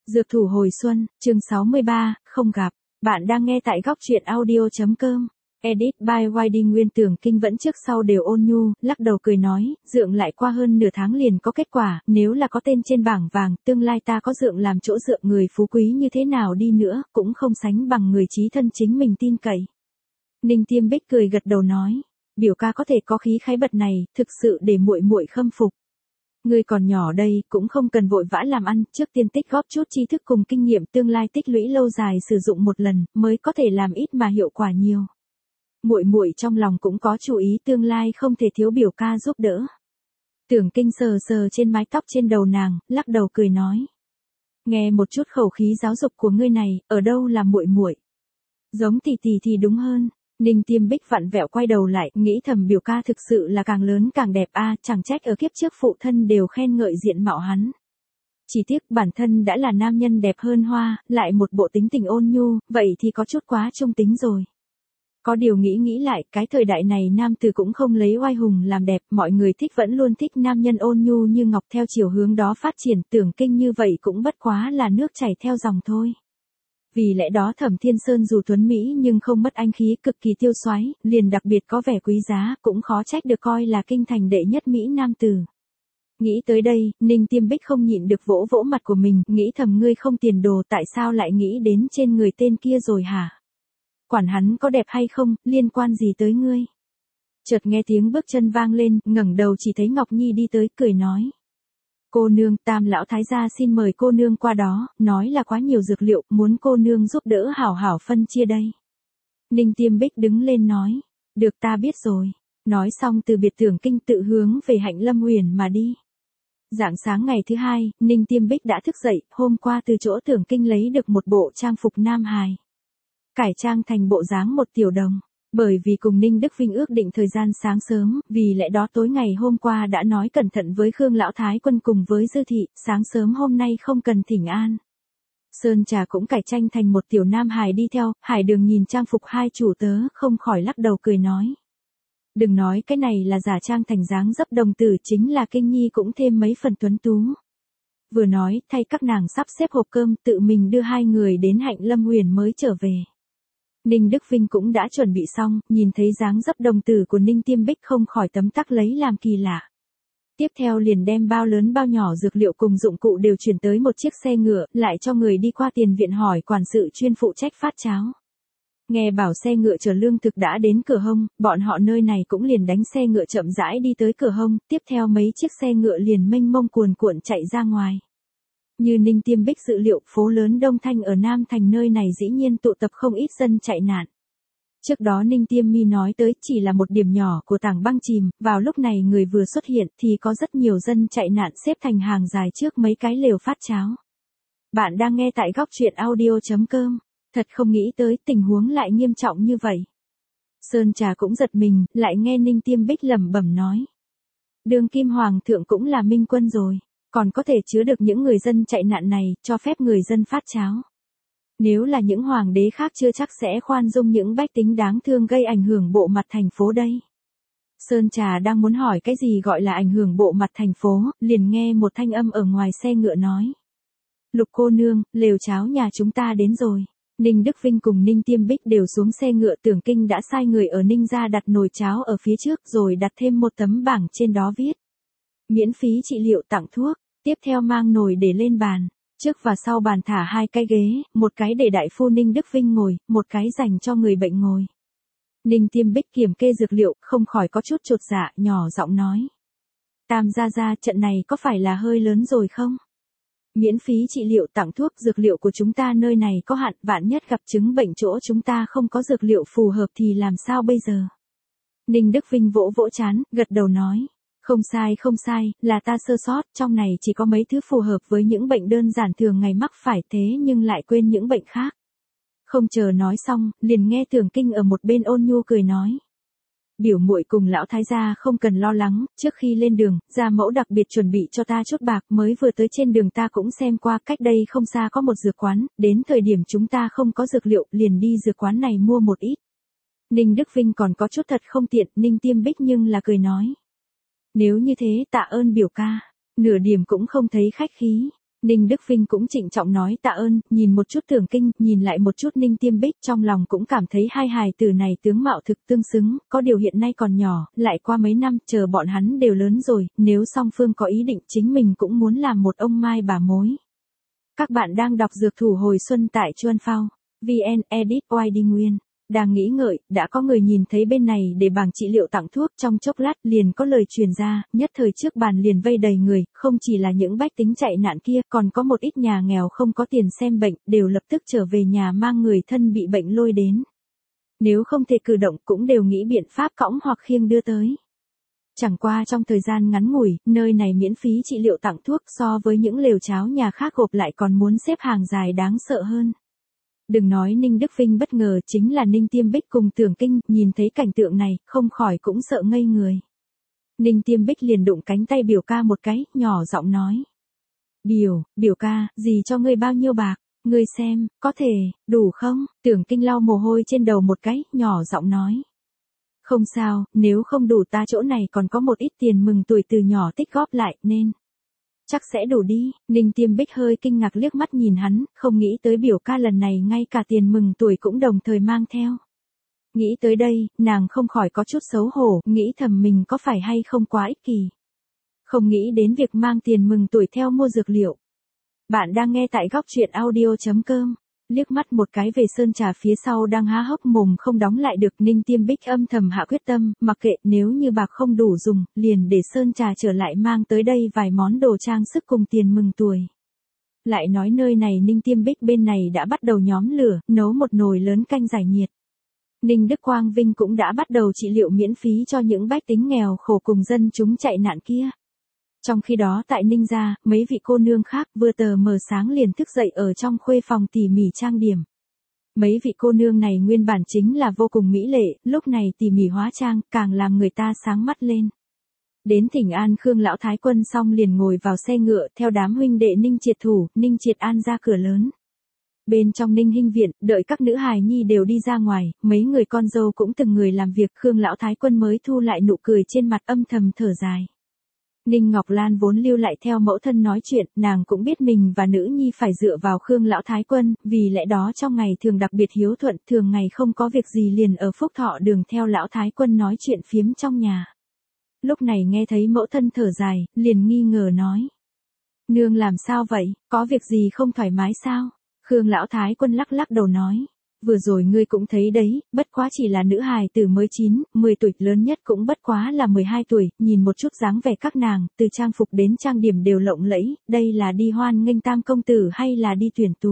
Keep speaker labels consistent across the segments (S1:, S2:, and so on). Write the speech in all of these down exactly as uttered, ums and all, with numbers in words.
S1: Dược thủ hồi xuân, chương sáu mươi ba, không gặp. Bạn đang nghe tại góc truyện audio.com. Edit by i đê Nguyên Tưởng Kinh vẫn trước sau đều ôn nhu, lắc đầu cười nói, dượng lại qua hơn nửa tháng liền có kết quả, nếu là có tên trên bảng vàng, tương lai ta có dượng làm chỗ dượng người phú quý như thế nào đi nữa, cũng không sánh bằng người chí thân chính mình tin cậy. Ninh Tiêm Bích cười gật đầu nói, biểu ca có thể có khí khái bật này, thực sự để muội muội khâm phục. Ngươi còn nhỏ đây, cũng không cần vội vã làm ăn, trước tiên tích góp chút tri thức cùng kinh nghiệm tương lai tích lũy lâu dài sử dụng một lần, mới có thể làm ít mà hiệu quả nhiều. Muội muội trong lòng cũng có chú ý tương lai không thể thiếu biểu ca giúp đỡ. Tưởng Kinh sờ sờ trên mái tóc trên đầu nàng, lắc đầu cười nói. Nghe một chút khẩu khí giáo dục của ngươi này, ở đâu là muội muội? Giống tỷ tỷ thì đúng hơn. Ninh Tiêm Bích vặn vẹo quay đầu lại, nghĩ thầm biểu ca thực sự là càng lớn càng đẹp a, chẳng trách ở kiếp trước phụ thân đều khen ngợi diện mạo hắn. Chỉ tiếc bản thân đã là nam nhân đẹp hơn hoa, lại một bộ tính tình ôn nhu, vậy thì có chút quá trung tính rồi. Có điều nghĩ nghĩ lại, cái thời đại này nam tử cũng không lấy oai hùng làm đẹp, mọi người thích vẫn luôn thích nam nhân ôn nhu như ngọc theo chiều hướng đó phát triển, Tưởng Kinh như vậy cũng bất quá là nước chảy theo dòng thôi. Vì lẽ đó Thẩm Thiên Sơn dù tuấn mỹ nhưng không mất anh khí, cực kỳ tiêu xoái, liền đặc biệt có vẻ quý giá, cũng khó trách được coi là kinh thành đệ nhất mỹ nam tử. Nghĩ tới đây, Ninh Tiêm Bích không nhịn được vỗ vỗ mặt của mình, nghĩ thầm ngươi không tiền đồ tại sao lại nghĩ đến trên người tên kia rồi hả? Quản hắn có đẹp hay không, liên quan gì tới ngươi? Chợt nghe tiếng bước chân vang lên, ngẩng đầu chỉ thấy Ngọc Nhi đi tới, cười nói. Cô nương, Tam lão thái gia xin mời cô nương qua đó, nói là quá nhiều dược liệu, muốn cô nương giúp đỡ hảo hảo phân chia đây. Ninh Tiêm Bích đứng lên nói, được ta biết rồi. Nói xong từ biệt Tưởng Kinh tự hướng về Hạnh Lâm Uyển mà đi. Rạng sáng ngày thứ hai, Ninh Tiêm Bích đã thức dậy, hôm qua từ chỗ Tưởng Kinh lấy được một bộ trang phục nam hài. Cải trang thành bộ dáng một tiểu đồng. Bởi vì cùng Ninh Đức Vinh ước định thời gian sáng sớm, vì lẽ đó tối ngày hôm qua đã nói cẩn thận với Khương Lão Thái Quân cùng với Dư Thị, sáng sớm hôm nay không cần thỉnh an. Sơn Trà cũng cải tranh thành một tiểu nam hài đi theo, Hải Đường nhìn trang phục hai chủ tớ, không khỏi lắc đầu cười nói. Đừng nói cái này là giả trang thành dáng dấp đồng tử, chính là Kinh Nhi cũng thêm mấy phần tuấn tú. Vừa nói, thay các nàng sắp xếp hộp cơm, tự mình đưa hai người đến Hạnh Lâm Uyển mới trở về. Ninh Đức Vinh cũng đã chuẩn bị xong, nhìn thấy dáng dấp đồng tử của Ninh Tiêm Bích không khỏi tấm tắc lấy làm kỳ lạ. Tiếp theo liền đem bao lớn bao nhỏ dược liệu cùng dụng cụ đều chuyển tới một chiếc xe ngựa, lại cho người đi qua tiền viện hỏi quản sự chuyên phụ trách phát cháo. Nghe bảo xe ngựa chở lương thực đã đến cửa hông, bọn họ nơi này cũng liền đánh xe ngựa chậm rãi đi tới cửa hông, tiếp theo mấy chiếc xe ngựa liền mênh mông cuồn cuộn chạy ra ngoài. Như Ninh Tiêm Bích dự liệu, phố lớn Đông Thanh ở Nam Thành nơi này dĩ nhiên tụ tập không ít dân chạy nạn. Trước đó Ninh Tiêm Mi nói tới chỉ là một điểm nhỏ của tảng băng chìm, vào lúc này người vừa xuất hiện thì có rất nhiều dân chạy nạn xếp thành hàng dài trước mấy cái lều phát cháo. Bạn đang nghe tại góc truyện audio.com. Thật không nghĩ tới tình huống lại nghiêm trọng như vậy. Sơn Trà cũng giật mình, lại nghe Ninh Tiêm Bích lẩm bẩm nói. Đường Kim Hoàng thượng cũng là minh quân rồi. Còn có thể chứa được những người dân chạy nạn này, cho phép người dân phát cháo. Nếu là những hoàng đế khác chưa chắc sẽ khoan dung những bách tính đáng thương gây ảnh hưởng bộ mặt thành phố đây. Sơn Trà đang muốn hỏi cái gì gọi là ảnh hưởng bộ mặt thành phố, liền nghe một thanh âm ở ngoài xe ngựa nói. Lục cô nương, lều cháo nhà chúng ta đến rồi. Ninh Đức Vinh cùng Ninh Tiêm Bích đều xuống xe ngựa, Tưởng Kinh đã sai người ở Ninh gia đặt nồi cháo ở phía trước rồi đặt thêm một tấm bảng trên đó viết. Miễn phí trị liệu tặng thuốc, tiếp theo mang nồi để lên bàn, trước và sau bàn thả hai cái ghế, một cái để đại phu Ninh Đức Vinh ngồi, một cái dành cho người bệnh ngồi. Ninh Tiêm Bích kiểm kê dược liệu, không khỏi có chút chột dạ, nhỏ giọng nói. Tam gia gia, trận này có phải là hơi lớn rồi không? Miễn phí trị liệu tặng thuốc, dược liệu của chúng ta nơi này có hạn, vạn nhất gặp chứng bệnh chỗ chúng ta không có dược liệu phù hợp thì làm sao bây giờ? Ninh Đức Vinh vỗ vỗ trán, gật đầu nói. Không sai không sai, là ta sơ sót, trong này chỉ có mấy thứ phù hợp với những bệnh đơn giản thường ngày mắc phải thế nhưng lại quên những bệnh khác. Không chờ nói xong, liền nghe Tưởng Kinh ở một bên ôn nhu cười nói. Biểu muội cùng lão thái gia không cần lo lắng, trước khi lên đường, gia mẫu đặc biệt chuẩn bị cho ta chút bạc, mới vừa tới trên đường ta cũng xem qua, cách đây không xa có một dược quán, đến thời điểm chúng ta không có dược liệu, liền đi dược quán này mua một ít. Ninh Đức Vinh còn có chút thật không tiện, Ninh Tiêm Bích nhưng là cười nói. Nếu như thế tạ ơn biểu ca, nửa điểm cũng không thấy khách khí. Ninh Đức Vinh cũng trịnh trọng nói tạ ơn, nhìn một chút Tưởng Kinh, nhìn lại một chút Ninh Tiêm Bích, trong lòng cũng cảm thấy hai hài tử này tướng mạo thực tương xứng, có điều hiện nay còn nhỏ, lại qua mấy năm, chờ bọn hắn đều lớn rồi, nếu song phương có ý định chính mình cũng muốn làm một ông mai bà mối. Các bạn đang đọc Dược Thủ Hồi Xuân tại Chuan Phao, vê en, edit oai đi nguyên. Đang nghĩ ngợi, đã có người nhìn thấy bên này để bảng trị liệu tặng thuốc, trong chốc lát liền có lời truyền ra, nhất thời trước bàn liền vây đầy người, không chỉ là những bách tính chạy nạn kia, còn có một ít nhà nghèo không có tiền xem bệnh, đều lập tức trở về nhà mang người thân bị bệnh lôi đến. Nếu không thể cử động cũng đều nghĩ biện pháp cõng hoặc khiêng đưa tới. Chẳng qua trong thời gian ngắn ngủi, nơi này miễn phí trị liệu tặng thuốc so với những lều cháo nhà khác gộp lại còn muốn xếp hàng dài đáng sợ hơn. Đừng nói Ninh Đức Vinh bất ngờ, chính là Ninh Tiêm Bích cùng Tưởng Kinh, nhìn thấy cảnh tượng này, không khỏi cũng sợ ngây người. Ninh Tiêm Bích liền đụng cánh tay biểu ca một cái, nhỏ giọng nói. Biểu, biểu ca, gì cho ngươi bao nhiêu bạc, ngươi xem, có thể, đủ không? Tưởng Kinh lau mồ hôi trên đầu một cái, nhỏ giọng nói. Không sao, nếu không đủ ta chỗ này còn có một ít tiền mừng tuổi từ nhỏ tích góp lại, nên chắc sẽ đủ đi. Ninh Tiêm Bích hơi kinh ngạc liếc mắt nhìn hắn, không nghĩ tới biểu ca lần này ngay cả tiền mừng tuổi cũng đồng thời mang theo. Nghĩ tới đây, nàng không khỏi có chút xấu hổ, nghĩ thầm mình có phải hay không quá ích kỷ. Không nghĩ đến việc mang tiền mừng tuổi theo mua dược liệu. Bạn đang nghe tại góc truyện audio chấm com. Liếc mắt một cái về sơn trà phía sau đang há hốc mồm không đóng lại được, Ninh Tiêm Bích âm thầm hạ quyết tâm, mặc kệ, nếu như bạc không đủ dùng, liền để sơn trà trở lại mang tới đây vài món đồ trang sức cùng tiền mừng tuổi. Lại nói nơi này Ninh Tiêm Bích bên này đã bắt đầu nhóm lửa, nấu một nồi lớn canh giải nhiệt. Ninh Đức Quang Vinh cũng đã bắt đầu trị liệu miễn phí cho những bách tính nghèo khổ cùng dân chúng chạy nạn kia. Trong khi đó tại Ninh gia, mấy vị cô nương khác vừa tờ mờ sáng liền thức dậy ở trong khuê phòng tỉ mỉ trang điểm. Mấy vị cô nương này nguyên bản chính là vô cùng mỹ lệ, lúc này tỉ mỉ hóa trang, càng làm người ta sáng mắt lên. Đến thỉnh an Khương lão thái quân xong liền ngồi vào xe ngựa, theo đám huynh đệ Ninh Triệt thủ, Ninh Triệt An ra cửa lớn. Bên trong Ninh Hinh viện, đợi các nữ hài nhi đều đi ra ngoài, mấy người con dâu cũng từng người làm việc, Khương lão thái quân mới thu lại nụ cười trên mặt, âm thầm thở dài. Ninh Ngọc Lan vốn lưu lại theo mẫu thân nói chuyện, nàng cũng biết mình và nữ nhi phải dựa vào Khương lão thái quân, vì lẽ đó trong ngày thường đặc biệt hiếu thuận, thường ngày không có việc gì liền ở Phúc Thọ đường theo lão thái quân nói chuyện phiếm trong nhà. Lúc này nghe thấy mẫu thân thở dài, liền nghi ngờ nói. Nương làm sao vậy, có việc gì không thoải mái sao? Khương lão thái quân lắc lắc đầu nói. Vừa rồi ngươi cũng thấy đấy, bất quá chỉ là nữ hài từ mới chín, mười tuổi, lớn nhất cũng bất quá là mười hai tuổi, nhìn một chút dáng vẻ các nàng, từ trang phục đến trang điểm đều lộng lẫy, đây là đi hoan nghênh tam công tử hay là đi tuyển tú?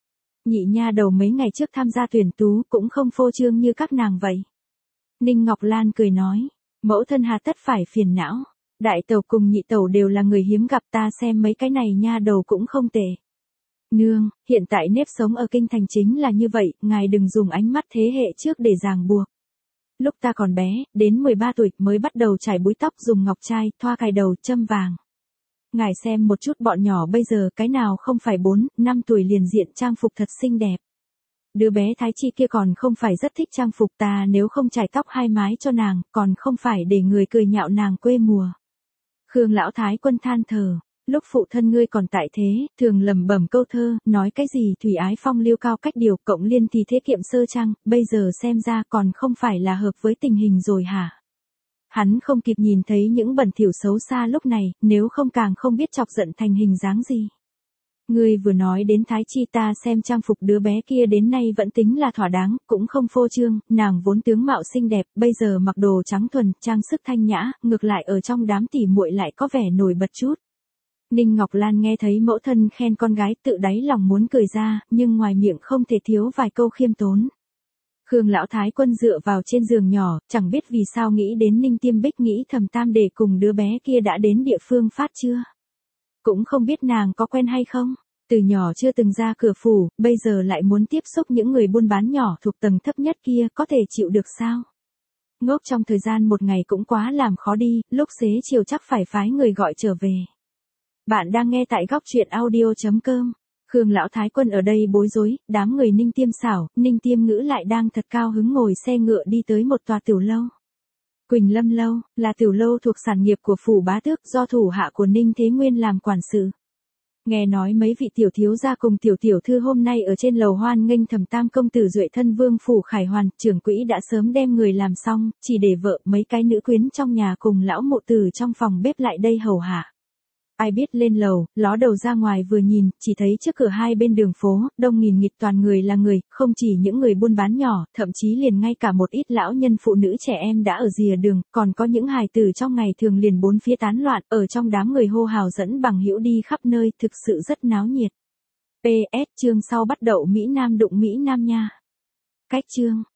S1: Nhị nha đầu mấy ngày trước tham gia tuyển tú cũng không phô trương như các nàng vậy. Ninh Ngọc Lan cười nói, mẫu thân hà tất phải phiền não, đại tẩu cùng nhị tẩu đều là người hiếm gặp, ta xem mấy cái này nha đầu cũng không tệ. Nương, hiện tại nếp sống ở kinh thành chính là như vậy, ngài đừng dùng ánh mắt thế hệ trước để ràng buộc. Lúc ta còn bé, đến mười ba tuổi mới bắt đầu chải búi tóc dùng ngọc trai, thoa cài đầu, châm vàng. Ngài xem một chút bọn nhỏ bây giờ cái nào không phải bốn, năm tuổi liền diện trang phục thật xinh đẹp. Đứa bé Thái Chi kia còn không phải rất thích trang phục, ta nếu không chải tóc hai mái cho nàng, còn không phải để người cười nhạo nàng quê mùa. Khương lão thái quân than thở. Lúc phụ thân ngươi còn tại thế, thường lẩm bẩm câu thơ, nói cái gì thủy ái phong lưu cao cách điều, cộng liên thì thế kiệm sơ trang, bây giờ xem ra còn không phải là hợp với tình hình rồi hả? Hắn không kịp nhìn thấy những bẩn thỉu xấu xa lúc này, nếu không càng không biết chọc giận thành hình dáng gì. Ngươi vừa nói đến Thái Chi, ta xem trang phục đứa bé kia đến nay vẫn tính là thỏa đáng, cũng không phô trương, nàng vốn tướng mạo xinh đẹp, bây giờ mặc đồ trắng thuần, trang sức thanh nhã, ngược lại ở trong đám tỉ muội lại có vẻ nổi bật chút. Ninh Ngọc Lan nghe thấy mẫu thân khen con gái, tự đáy lòng muốn cười ra, nhưng ngoài miệng không thể thiếu vài câu khiêm tốn. Khương lão thái quân dựa vào trên giường nhỏ, chẳng biết vì sao nghĩ đến Ninh Tiêm Bích, nghĩ thầm tam để cùng đứa bé kia đã đến địa phương phát chưa. Cũng không biết nàng có quen hay không, từ nhỏ chưa từng ra cửa phủ, bây giờ lại muốn tiếp xúc những người buôn bán nhỏ thuộc tầng thấp nhất kia, có thể chịu được sao? Ngốc trong thời gian một ngày cũng quá làm khó đi, lúc xế chiều chắc phải phái người gọi trở về. Bạn đang nghe tại góc truyện audio chấm com. Khương lão thái quân ở đây bối rối, đám người Ninh Tiêm xảo, Ninh Tiêm ngữ lại đang thật cao hứng ngồi xe ngựa đi tới một tòa tiểu lâu. Quỳnh Lâm Lâu, là tiểu lâu thuộc sản nghiệp của phủ bá tước, do thủ hạ của Ninh Thế Nguyên làm quản sự. Nghe nói mấy vị tiểu thiếu gia cùng tiểu tiểu thư hôm nay ở trên lầu hoan nghênh Thẩm Tam công tử duệ thân vương phủ khải hoàn, trưởng quỹ đã sớm đem người làm xong, chỉ để vợ mấy cái nữ quyến trong nhà cùng lão mộ tử trong phòng bếp lại đây hầu hạ. Ai biết lên lầu, ló đầu ra ngoài vừa nhìn, chỉ thấy trước cửa hai bên đường phố, đông nghìn nghịt toàn người là người, không chỉ những người buôn bán nhỏ, thậm chí liền ngay cả một ít lão nhân phụ nữ trẻ em đã ở rìa đường, còn có những hài tử trong ngày thường liền bốn phía tán loạn, ở trong đám người hô hào dẫn bằng hữu đi khắp nơi, thực sự rất náo nhiệt. pê ét chương sau bắt đậu Mỹ Nam đụng Mỹ Nam nha. Cách chương